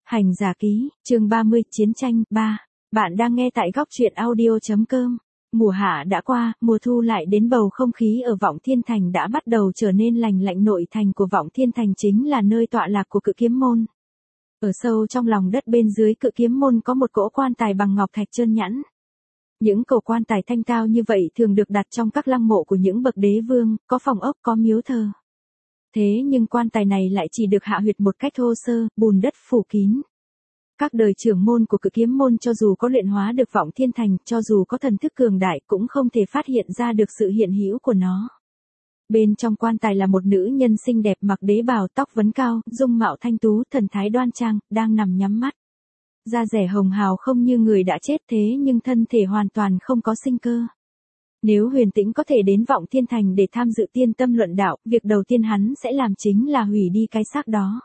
Hành giả ký, chương 30, chiến tranh, 3. Bạn đang nghe tại góc truyện audio.com. Mùa hạ đã qua, mùa thu lại đến, bầu không khí ở Vọng Thiên Thành đã bắt đầu trở nên lành lạnh. Nội thành của Vọng Thiên Thành chính là nơi tọa lạc của Cự Kiếm Môn. Ở sâu trong lòng đất bên dưới Cự Kiếm Môn có một cỗ quan tài bằng ngọc thạch trơn nhẵn. Những cổ quan tài thanh cao như vậy thường được đặt trong các lăng mộ của những bậc đế vương, có phòng ốc, có miếu thờ. Thế nhưng quan tài này lại chỉ được hạ huyệt một cách thô sơ, bùn đất phủ kín. Các đời trưởng môn của Cự Kiếm Môn cho dù có luyện hóa được Vọng Thiên Thành, cho dù có thần thức cường đại cũng không thể phát hiện ra được sự hiện hữu của nó. Bên trong quan tài là một nữ nhân xinh đẹp mặc đế bào, tóc vấn cao, dung mạo thanh tú, thần thái đoan trang, đang nằm nhắm mắt. Da dẻ hồng hào không như người đã chết, thế nhưng thân thể hoàn toàn không có sinh cơ. Nếu Huyền Tĩnh có thể đến Vọng Thiên Thành để tham dự tiên tâm luận đạo, việc đầu tiên hắn sẽ làm chính là hủy đi cái xác đó.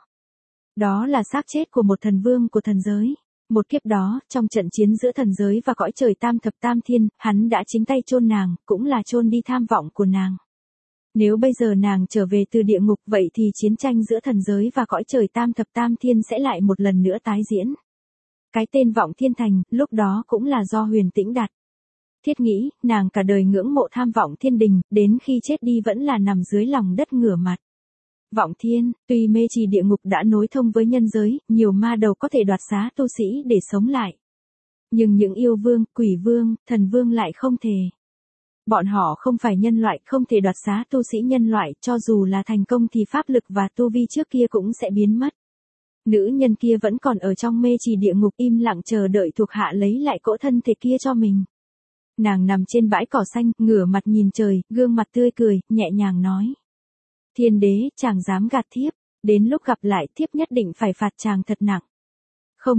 Đó là xác chết của một thần vương của thần giới. Một kiếp đó, trong trận chiến giữa thần giới và cõi trời tam thập tam thiên, hắn đã chính tay chôn nàng, cũng là chôn đi tham vọng của nàng. Nếu bây giờ nàng trở về từ địa ngục, vậy thì chiến tranh giữa thần giới và cõi trời tam thập tam thiên sẽ lại một lần nữa tái diễn. Cái tên Vọng Thiên Thành, lúc đó cũng là do Huyền Tĩnh đặt. Thiết nghĩ, nàng cả đời ngưỡng mộ tham vọng thiên đình, đến khi chết đi vẫn là nằm dưới lòng đất ngửa mặt. Vọng Thiên, tuy mê trì địa ngục đã nối thông với nhân giới, nhiều ma đầu có thể đoạt xá tu sĩ để sống lại. Nhưng những yêu vương, quỷ vương, thần vương lại không thể. Bọn họ không phải nhân loại, không thể đoạt xá tu sĩ nhân loại, cho dù là thành công thì pháp lực và tu vi trước kia cũng sẽ biến mất. Nữ nhân kia vẫn còn ở trong mê trì địa ngục, im lặng chờ đợi thuộc hạ lấy lại cỗ thân thể kia cho mình. Nàng nằm trên bãi cỏ xanh, ngửa mặt nhìn trời, gương mặt tươi cười, nhẹ nhàng nói. Thiên đế, chàng dám gạt thiếp, đến lúc gặp lại thiếp nhất định phải phạt chàng thật nặng. Không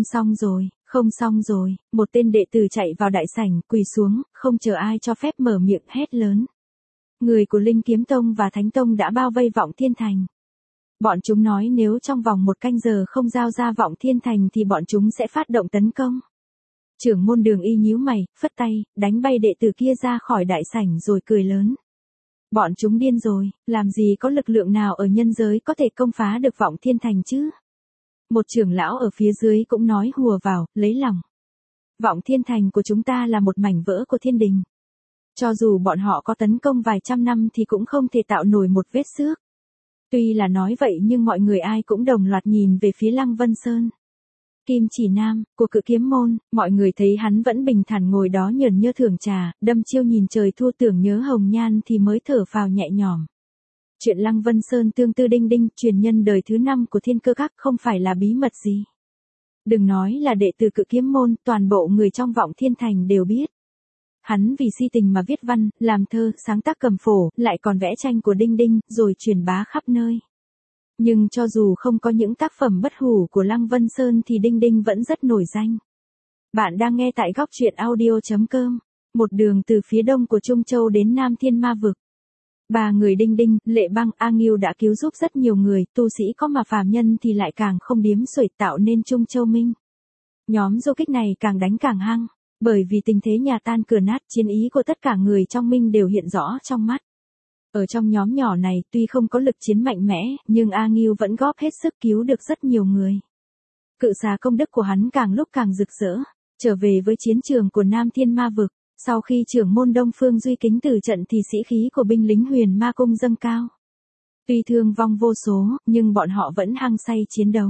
xong rồi, một tên đệ tử chạy vào đại sảnh, quỳ xuống, không chờ ai cho phép mở miệng hét lớn. Người của Linh Kiếm Tông và Thánh Tông đã bao vây Vọng Thiên Thành. Bọn chúng nói nếu trong vòng 1 canh giờ không giao ra Vọng Thiên Thành thì bọn chúng sẽ phát động tấn công. Trưởng môn Đường Y nhíu mày, phất tay, đánh bay đệ tử kia ra khỏi đại sảnh rồi cười lớn. Bọn chúng điên rồi, làm gì có lực lượng nào ở nhân giới có thể công phá được Vọng Thiên Thành chứ? Một trưởng lão ở phía dưới cũng nói hùa vào, lấy lòng. Vọng Thiên Thành của chúng ta là một mảnh vỡ của thiên đình. Cho dù bọn họ có tấn công vài trăm năm thì cũng không thể tạo nổi một vết xước. Tuy là nói vậy nhưng mọi người ai cũng đồng loạt nhìn về phía Lăng Vân Sơn. Kim Chỉ Nam, của Cự Kiếm Môn, mọi người thấy hắn vẫn bình thản ngồi đó nhờn nhơ thưởng trà, đâm chiêu nhìn trời thu, tưởng nhớ hồng nhan thì mới thở phào nhẹ nhõm. Chuyện Lăng Vân Sơn tương tư đinh đinh, truyền nhân đời thứ 5 của Thiên Cơ Các không phải là bí mật gì. Đừng nói là đệ tử Cự Kiếm Môn, toàn bộ người trong Vọng Thiên Thành đều biết. Hắn vì si tình mà viết văn, làm thơ, sáng tác cầm phổ, lại còn vẽ tranh của đinh đinh, rồi truyền bá khắp nơi. Nhưng cho dù không có những tác phẩm bất hủ của Lăng Vân Sơn thì đinh đinh vẫn rất nổi danh. Bạn đang nghe tại góc truyện audio.com. Một đường từ phía đông của Trung Châu đến Nam Thiên Ma Vực. 3 người đinh đinh, Lệ Băng, A Nghiêu đã cứu giúp rất nhiều người, tu sĩ có mà phàm nhân thì lại càng không điếm xuể, tạo nên Trung Châu Minh. Nhóm du kích này càng đánh càng hăng, bởi vì tình thế nhà tan cửa nát, chiến ý của tất cả người trong Minh đều hiện rõ trong mắt. Ở trong nhóm nhỏ này, tuy không có lực chiến mạnh mẽ, nhưng A Nghiêu vẫn góp hết sức cứu được rất nhiều người. Cự xà công đức của hắn càng lúc càng rực rỡ, trở về với chiến trường của Nam Thiên Ma Vực. Sau khi trưởng môn Đông Phương Duy Kính từ trận thì sĩ khí của binh lính Huyền Ma Cung dâng cao. Tuy thương vong vô số, nhưng bọn họ vẫn hăng say chiến đấu.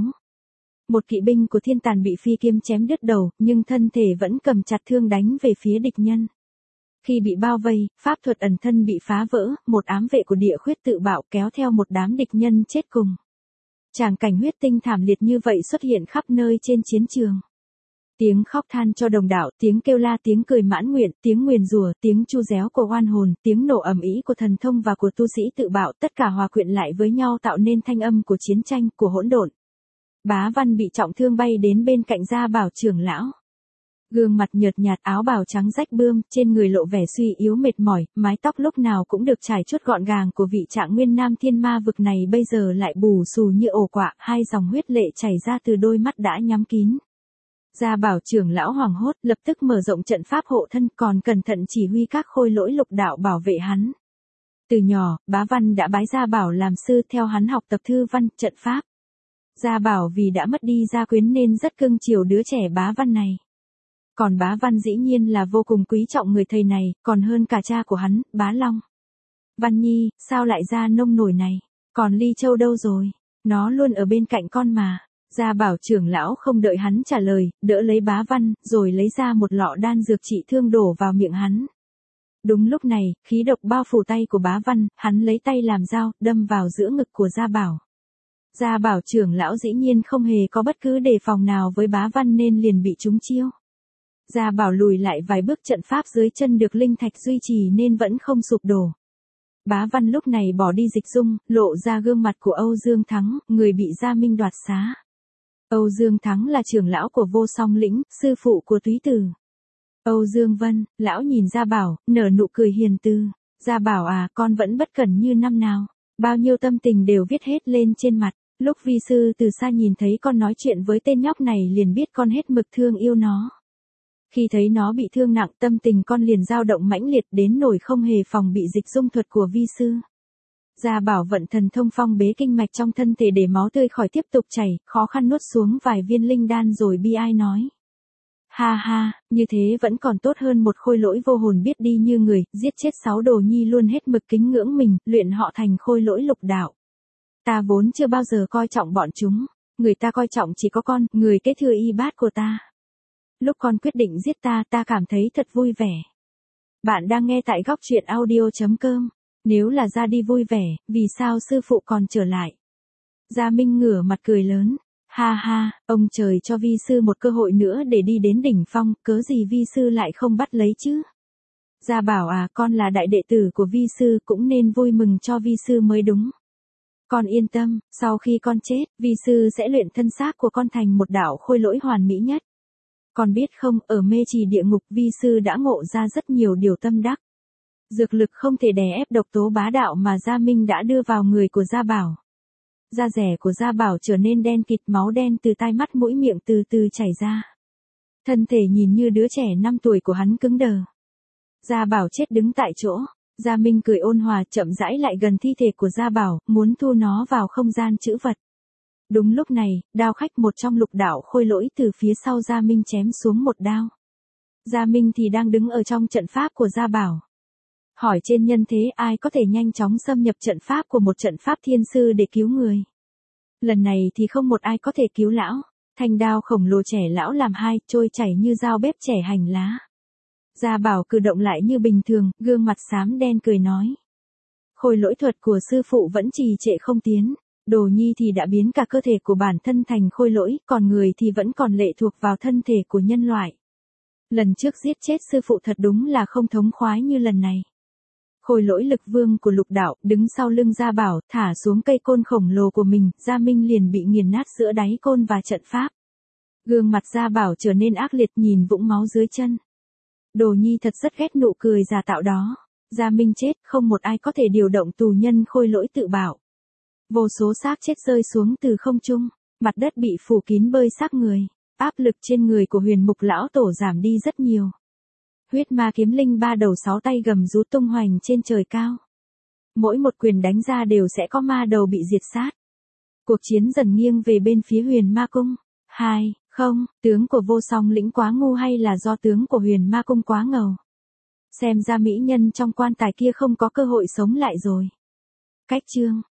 Một kỵ binh của Thiên Tàn bị phi kiếm chém đứt đầu, nhưng thân thể vẫn cầm chặt thương đánh về phía địch nhân. Khi bị bao vây, pháp thuật ẩn thân bị phá vỡ, một ám vệ của Địa Khuyết tự bạo kéo theo một đám địch nhân chết cùng. Tràng cảnh huyết tinh thảm liệt như vậy xuất hiện khắp nơi trên chiến trường. Tiếng khóc than cho đồng đạo, tiếng kêu la, tiếng cười mãn nguyện, tiếng nguyền rủa, tiếng chu réo của oan hồn, tiếng nổ ầm ĩ của thần thông và của tu sĩ tự bạo, tất cả hòa quyện lại với nhau tạo nên thanh âm của chiến tranh, của hỗn độn. Bá Văn bị trọng thương bay đến bên cạnh Gia Bảo trưởng lão. Gương mặt nhợt nhạt, áo bào trắng rách bươm, trên người lộ vẻ suy yếu mệt mỏi, mái tóc lúc nào cũng được trải chuốt gọn gàng của vị Trạng Nguyên Nam Thiên Ma Vực này bây giờ lại bù xù như ổ quạ, 2 dòng huyết lệ chảy ra từ đôi mắt đã nhắm kín. Gia Bảo trưởng lão hoảng hốt, lập tức mở rộng trận pháp hộ thân, còn cẩn thận chỉ huy các khôi lỗi lục đạo bảo vệ hắn. Từ nhỏ, Bá Văn đã bái Gia Bảo làm sư, theo hắn học tập thư văn, trận pháp. Gia Bảo vì đã mất đi gia quyến nên rất cưng chiều đứa trẻ Bá Văn này. Còn Bá Văn dĩ nhiên là vô cùng quý trọng người thầy này, còn hơn cả cha của hắn, Bá Long. Văn Nhi, sao lại ra nông nổi này? Còn Ly Châu đâu rồi? Nó luôn ở bên cạnh con mà. Gia Bảo trưởng lão không đợi hắn trả lời, đỡ lấy Bá Văn, rồi lấy ra một lọ đan dược trị thương đổ vào miệng hắn. Đúng lúc này, khí độc bao phủ tay của Bá Văn, hắn lấy tay làm dao, đâm vào giữa ngực của Gia Bảo. Gia Bảo trưởng lão dĩ nhiên không hề có bất cứ đề phòng nào với Bá Văn nên liền bị trúng chiêu. Gia Bảo lùi lại vài bước, trận pháp dưới chân được linh thạch duy trì nên vẫn không sụp đổ. Bá Văn lúc này bỏ đi dịch dung, lộ ra gương mặt của Âu Dương Thắng, người bị Gia Minh đoạt xá. Âu Dương Thắng là trưởng lão của Vô Song Lĩnh, sư phụ của Túy Tử. Âu Dương Vân, lão nhìn Gia Bảo, nở nụ cười hiền từ. Gia Bảo à, con vẫn bất cẩn như năm nào. Bao nhiêu tâm tình đều viết hết lên trên mặt. Lúc vi sư từ xa nhìn thấy con nói chuyện với tên nhóc này liền biết con hết mực thương yêu nó. Khi thấy nó bị thương nặng, tâm tình con liền dao động mãnh liệt đến nỗi không hề phòng bị dịch dung thuật của vi sư. Gia Bảo vận thần thông phong bế kinh mạch trong thân thể để máu tươi khỏi tiếp tục chảy, khó khăn nuốt xuống vài viên linh đan rồi bi ai nói. Ha ha, như thế vẫn còn tốt hơn một khôi lỗi vô hồn biết đi như người, giết chết 6 đồ nhi luôn hết mực kính ngưỡng mình, luyện họ thành khôi lỗi lục đạo. Ta vốn chưa bao giờ coi trọng bọn chúng, người ta coi trọng chỉ có con, người kế thừa y bát của ta. Lúc con quyết định giết ta, ta cảm thấy thật vui vẻ. Bạn đang nghe tại góc truyện audio.com. Nếu là ra đi vui vẻ, vì sao sư phụ còn trở lại? Gia Minh ngửa mặt cười lớn. Ha ha, ông trời cho vi sư một cơ hội nữa để đi đến đỉnh phong, cớ gì vi sư lại không bắt lấy chứ? Gia Bảo à, con là đại đệ tử của vi sư cũng nên vui mừng cho vi sư mới đúng. Con yên tâm, sau khi con chết, vi sư sẽ luyện thân xác của con thành một đạo khôi lỗi hoàn mỹ nhất. Con biết không, ở mê trì địa ngục vi sư đã ngộ ra rất nhiều điều tâm đắc. Dược lực không thể đè ép độc tố bá đạo mà Gia Minh đã đưa vào người của Gia Bảo. Da rẻ của Gia Bảo trở nên đen kịt, máu đen từ tai mắt mũi miệng từ từ chảy ra. Thân thể nhìn như đứa trẻ 5 tuổi của hắn cứng đờ. Gia Bảo chết đứng tại chỗ. Gia Minh cười ôn hòa chậm rãi lại gần thi thể của Gia Bảo, muốn thu nó vào không gian trữ vật. Đúng lúc này, đao khách một trong lục đạo khôi lỗi từ phía sau Gia Minh chém xuống một đao. Gia Minh thì đang đứng ở trong trận pháp của Gia Bảo. Hỏi trên nhân thế ai có thể nhanh chóng xâm nhập trận pháp của một trận pháp thiên sư để cứu người. Lần này thì không một ai có thể cứu lão. Thanh đao khổng lồ trẻ lão làm hai, trôi chảy như dao bếp chẻ hành lá. Gia Bảo cử động lại như bình thường, gương mặt xám đen cười nói. Khôi lỗi thuật của sư phụ vẫn trì trệ không tiến. Đồ nhi thì đã biến cả cơ thể của bản thân thành khôi lỗi, còn người thì vẫn còn lệ thuộc vào thân thể của nhân loại. Lần trước giết chết sư phụ thật đúng là không thống khoái như lần này. Khôi lỗi lực vương của lục đạo, đứng sau lưng Gia Bảo, thả xuống cây côn khổng lồ của mình, Gia Minh liền bị nghiền nát giữa đáy côn và trận pháp. Gương mặt Gia Bảo trở nên ác liệt nhìn vũng máu dưới chân. Đồ nhi thật rất ghét nụ cười giả tạo đó. Gia Minh chết, không một ai có thể điều động tù nhân khôi lỗi tự bảo. Vô số xác chết rơi xuống từ không trung, mặt đất bị phủ kín bơi xác người, áp lực trên người của Huyền Mục lão tổ giảm đi rất nhiều. Huyết ma kiếm linh 3 đầu 6 tay gầm rú tung hoành trên trời cao. Mỗi một quyền đánh ra đều sẽ có ma đầu bị diệt sát. Cuộc chiến dần nghiêng về bên phía Huyền Ma Cung. Không, tướng của Vô Song Lĩnh quá ngu hay là do tướng của Huyền Ma Cung quá ngầu? Xem ra mỹ nhân trong quan tài kia không có cơ hội sống lại rồi. Cách chương